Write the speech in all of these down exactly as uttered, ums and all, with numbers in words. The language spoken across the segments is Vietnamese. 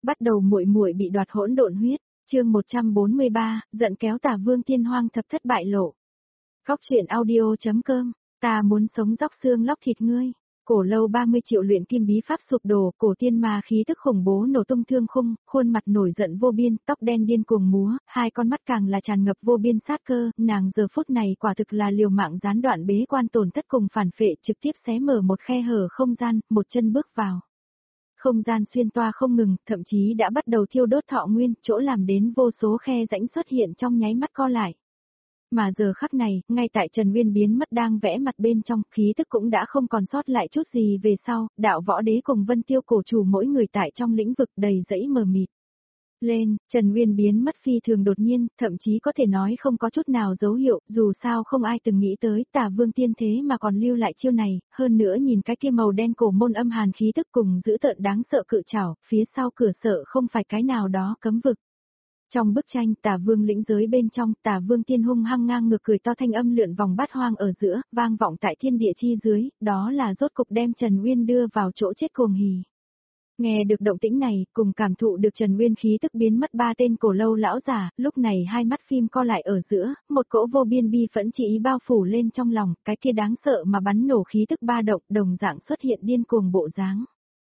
Bắt đầu muội muội bị đoạt hỗn độn huyết, chương một trăm bốn mươi ba, giận kéo Tà Vương Tiên Hoang thập thất bại lộ. Góc truyện audio.com, ta muốn sống róc xương lóc thịt ngươi. Cổ lâu ba mươi triệu luyện kim bí pháp sụp đổ, cổ tiên ma khí tức khủng bố nổ tung thương khung, khuôn mặt nổi giận vô biên, tóc đen điên cuồng múa, hai con mắt càng là tràn ngập vô biên sát cơ, nàng giờ phút này quả thực là liều mạng gián đoạn bế quan tổn thất cùng phản phệ, trực tiếp xé mở một khe hở không gian, một chân bước vào. Không gian xuyên toa không ngừng, thậm chí đã bắt đầu thiêu đốt thọ nguyên, chỗ làm đến vô số khe rãnh xuất hiện trong nháy mắt co lại. Mà giờ khắc này, ngay tại Trần Nguyên biến mất đang vẽ mặt bên trong, khí tức cũng đã không còn sót lại chút gì về sau, đạo võ đế cùng Vân Tiêu cổ chủ mỗi người tại trong lĩnh vực đầy dẫy mờ mịt. Lên, Trần Nguyên biến mất phi thường đột nhiên, thậm chí có thể nói không có chút nào dấu hiệu, dù sao không ai từng nghĩ tới Tà Vương tiên thế mà còn lưu lại chiêu này, hơn nữa nhìn cái kia màu đen cổ môn âm hàn khí tức cùng dữ tợn đáng sợ cự trảo, phía sau cửa sợ không phải cái nào đó cấm vực. Trong bức tranh Tà Vương lĩnh giới bên trong, Tà Vương tiên hung hăng ngang ngược cười to thanh âm lượn vòng bát hoang ở giữa, vang vọng tại thiên địa chi dưới, đó là rốt cục đem Trần Nguyên đưa vào chỗ chết cuồng hỉ. Nghe được động tĩnh này, cùng cảm thụ được Trần Nguyên khí tức biến mất ba tên cổ lâu lão giả, lúc này hai mắt phim co lại ở giữa, một cỗ vô biên bi phẫn chỉ ý bao phủ lên trong lòng, cái kia đáng sợ mà bắn nổ khí tức ba động, đồng dạng xuất hiện điên cuồng bộ dáng.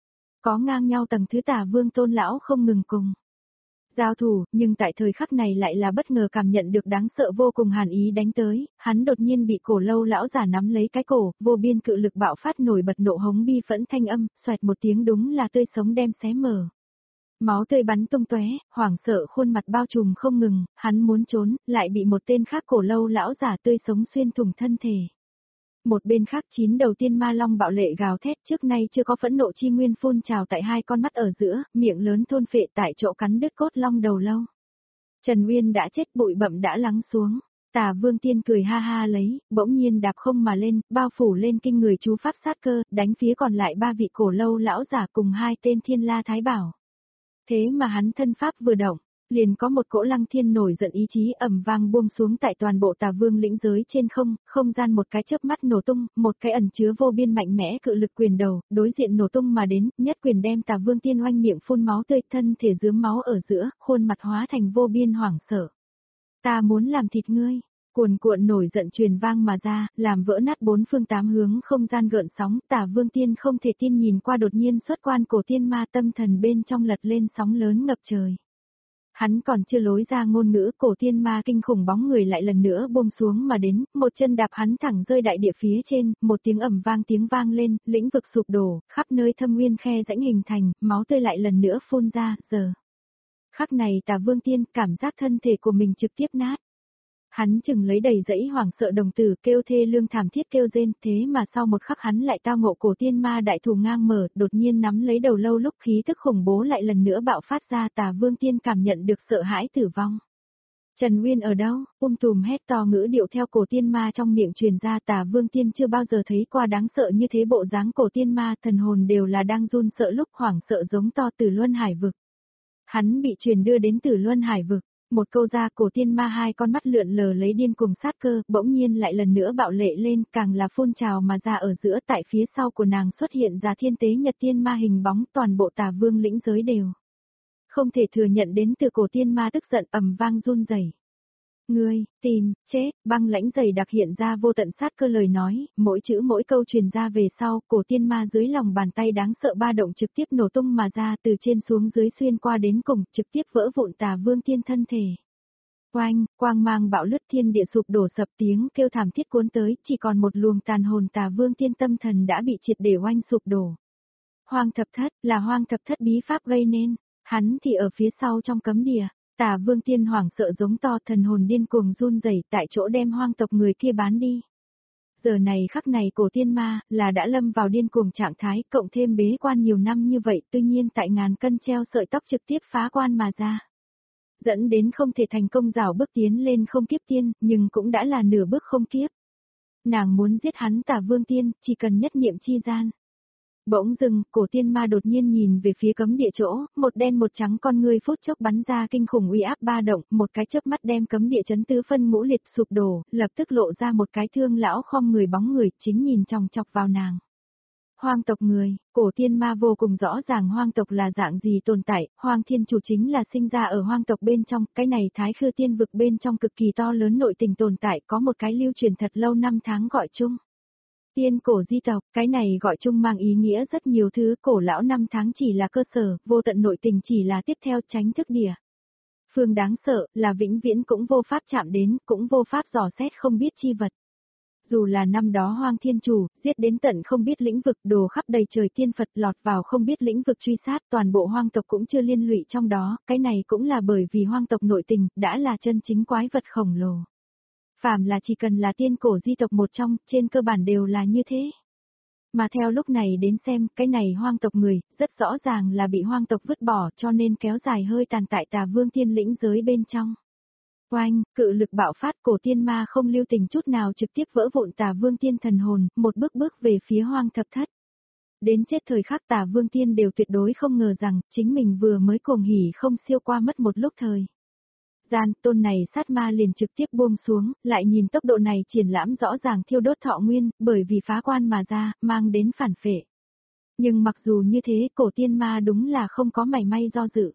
Có ngang nhau tầng thứ Tà Vương tôn lão không ngừng cùng giao thủ, nhưng tại thời khắc này lại là bất ngờ cảm nhận được đáng sợ vô cùng hàn ý đánh tới, hắn đột nhiên bị cổ lâu lão giả nắm lấy cái cổ, vô biên cự lực bạo phát nổi bật nộ hống bi phẫn thanh âm, xoẹt một tiếng đúng là tươi sống đem xé mở. Máu tươi bắn tung tóe, hoảng sợ khuôn mặt bao trùm không ngừng, hắn muốn trốn, lại bị một tên khác cổ lâu lão giả tươi sống xuyên thủng thân thể. Một bên khác chín đầu tiên ma long bạo lệ gào thét, trước nay chưa có phẫn nộ chi nguyên phun trào tại hai con mắt ở giữa, miệng lớn thôn phệ tại chỗ cắn đứt cốt long đầu lâu. Trần Nguyên đã chết, bụi bặm đã lắng xuống. Tà Vương tiên cười ha ha lấy, bỗng nhiên đạp không mà lên, bao phủ lên kinh người chú pháp sát cơ, đánh phía còn lại ba vị cổ lâu lão giả cùng hai tên thiên la thái bảo. Thế mà hắn thân pháp vừa động, liền có một cỗ lăng thiên nổi giận ý chí ầm vang buông xuống tại toàn bộ Tà Vương lĩnh giới trên không, không gian một cái chớp mắt nổ tung, một cái ẩn chứa vô biên mạnh mẽ cự lực quyền đầu, đối diện nổ tung mà đến, nhất quyền đem Tà Vương tiên oanh miệng phun máu tươi, thân thể rướm máu ở giữa, khuôn mặt hóa thành vô biên hoảng sợ. Ta muốn làm thịt ngươi. Cuồn cuộn nổi giận truyền vang mà ra, làm vỡ nát bốn phương tám hướng không gian gợn sóng, Tà Vương tiên không thể tin nhìn qua đột nhiên xuất quan cổ tiên ma, tâm thần bên trong lật lên sóng lớn ngập trời. Hắn còn chưa lối ra ngôn ngữ, cổ tiên ma kinh khủng bóng người lại lần nữa buông xuống mà đến, một chân đạp hắn thẳng rơi đại địa phía trên, một tiếng ầm vang tiếng vang lên, lĩnh vực sụp đổ, khắp nơi thâm nguyên khe rãnh hình thành, máu tươi lại lần nữa phun ra, giờ. Khắc này Tà Vương tiên cảm giác thân thể của mình trực tiếp nát. Hắn chừng lấy đầy dẫy hoảng sợ đồng tử, kêu thê lương thảm thiết kêu rên, thế mà sau một khắc hắn lại tao ngộ cổ tiên ma đại thù ngang mở, đột nhiên nắm lấy đầu lâu lúc khí tức khủng bố lại lần nữa bạo phát ra. Tà Vương tiên cảm nhận được sợ hãi tử vong. Trần Nguyên ở đâu? Um tùm hét to ngữ điệu theo cổ tiên ma trong miệng truyền ra. Tà Vương tiên chưa bao giờ thấy qua đáng sợ như thế, bộ dáng cổ tiên ma thần hồn đều là đang run sợ lúc hoảng sợ giống to từ luân hải vực. Hắn bị truyền đưa đến từ luân hải vực. Một câu ra, cổ tiên ma hai con mắt lượn lờ lấy điên cùng sát cơ, bỗng nhiên lại lần nữa bạo lệ lên, càng là phun trào mà ra ở giữa, tại phía sau của nàng xuất hiện ra thiên tế nhật tiên ma hình bóng, toàn bộ Tà Vương lĩnh giới đều không thể thừa nhận đến từ cổ tiên ma tức giận ầm vang run rẩy. Ngươi, tìm, chết, băng lãnh dày đặc hiện ra vô tận sát cơ lời nói, mỗi chữ mỗi câu truyền ra về sau, cổ tiên ma dưới lòng bàn tay đáng sợ ba động trực tiếp nổ tung mà ra, từ trên xuống dưới xuyên qua đến cùng, trực tiếp vỡ vụn Tà Vương tiên thân thể. Oanh, quang mang bạo lướt thiên địa sụp đổ sập, tiếng kêu thảm thiết cuốn tới, chỉ còn một luồng tàn hồn Tà Vương tiên tâm thần đã bị triệt để oanh sụp đổ. Hoang thập thất, là hoang thập thất bí pháp gây nên, hắn thì ở phía sau trong cấm địa. Tà Vương tiên hoảng sợ giống to, thần hồn điên cuồng run rẩy tại chỗ đem hoang tộc người kia bán đi. Giờ này khắc này cổ tiên ma là đã lâm vào điên cuồng trạng thái, cộng thêm bế quan nhiều năm như vậy, tuy nhiên tại ngàn cân treo sợi tóc trực tiếp phá quan mà ra. Dẫn đến không thể thành công rảo bước tiến lên không kiếp tiên, nhưng cũng đã là nửa bước không kiếp. Nàng muốn giết hắn Tà Vương tiên, chỉ cần nhất niệm chi gian. Bỗng dưng, cổ tiên ma đột nhiên nhìn về phía cấm địa chỗ, một đen một trắng con ngươi phút chốc bắn ra kinh khủng uy áp ba động, một cái chớp mắt đem cấm địa chấn tứ phân ngũ liệt sụp đổ, lập tức lộ ra một cái thương lão khom người bóng người, chính nhìn chòng chọc vào nàng. Hoang tộc người, cổ tiên ma vô cùng rõ ràng hoang tộc là dạng gì tồn tại, hoang thiên chủ chính là sinh ra ở hoang tộc bên trong, cái này thái khư tiên vực bên trong cực kỳ to lớn nội tình tồn tại có một cái lưu truyền thật lâu năm tháng gọi chung. Tiên cổ di tộc, cái này gọi chung mang ý nghĩa rất nhiều thứ, cổ lão năm tháng chỉ là cơ sở, vô tận nội tình chỉ là tiếp theo tránh thức địa. Phương đáng sợ, là vĩnh viễn cũng vô pháp chạm đến, cũng vô pháp dò xét không biết chi vật. Dù là năm đó hoang thiên chủ, giết đến tận không biết lĩnh vực đồ khắp đầy trời tiên Phật lọt vào không biết lĩnh vực truy sát toàn bộ hoang tộc cũng chưa liên lụy trong đó, cái này cũng là bởi vì hoang tộc nội tình, đã là chân chính quái vật khổng lồ. Phàm là chỉ cần là tiên cổ di tộc một trong, trên cơ bản đều là như thế. Mà theo lúc này đến xem, cái này hoang tộc người, rất rõ ràng là bị hoang tộc vứt bỏ cho nên kéo dài hơi tàn tại Tà Vương tiên lĩnh giới bên trong. Oanh, cự lực bạo phát cổ tiên ma không lưu tình chút nào trực tiếp vỡ vụn Tà Vương tiên thần hồn, một bước bước về phía hoang thập thất. Đến chết thời khắc Tà Vương tiên đều tuyệt đối không ngờ rằng, chính mình vừa mới cuồng hỉ không siêu qua mất một lúc thời. Gian, tôn này sát ma liền trực tiếp buông xuống, lại nhìn tốc độ này triển lãm rõ ràng thiêu đốt thọ nguyên, bởi vì phá quan mà ra, mang đến phản phệ. Nhưng mặc dù như thế, cổ tiên ma đúng là không có mảy may do dự.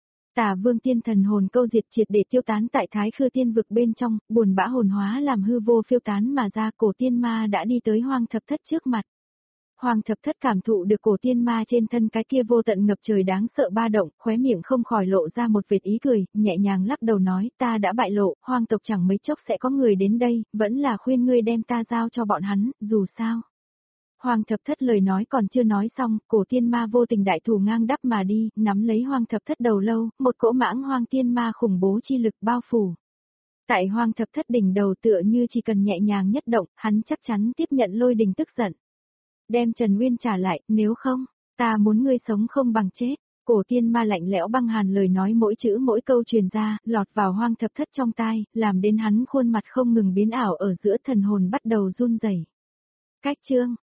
Tà Vương tiên thần hồn câu diệt triệt để tiêu tán tại thái khư tiên vực bên trong, buồn bã hồn hóa làm hư vô phiêu tán mà ra, cổ tiên ma đã đi tới hoang thập thất trước mặt. Hoàng thập thất cảm thụ được cổ tiên ma trên thân cái kia vô tận ngập trời đáng sợ ba động, khóe miệng không khỏi lộ ra một vệt ý cười, nhẹ nhàng lắc đầu nói, ta đã bại lộ, hoang tộc chẳng mấy chốc sẽ có người đến đây, vẫn là khuyên ngươi đem ta giao cho bọn hắn, dù sao. Hoàng thập thất lời nói còn chưa nói xong, cổ tiên ma vô tình đại thủ ngang đắp mà đi, nắm lấy hoang thập thất đầu lâu, một cỗ mãng hoang tiên ma khủng bố chi lực bao phủ. Tại hoang thập thất đỉnh đầu tựa như chỉ cần nhẹ nhàng nhất động, hắn chắc chắn tiếp nhận lôi đình tức giận. Đem Trần Nguyên trả lại, nếu không, ta muốn ngươi sống không bằng chết. Cổ tiên ma lạnh lẽo băng hàn lời nói mỗi chữ mỗi câu truyền ra, lọt vào hoang thập thất trong tai, làm đến hắn khuôn mặt không ngừng biến ảo ở giữa thần hồn bắt đầu run rẩy. Cách chương,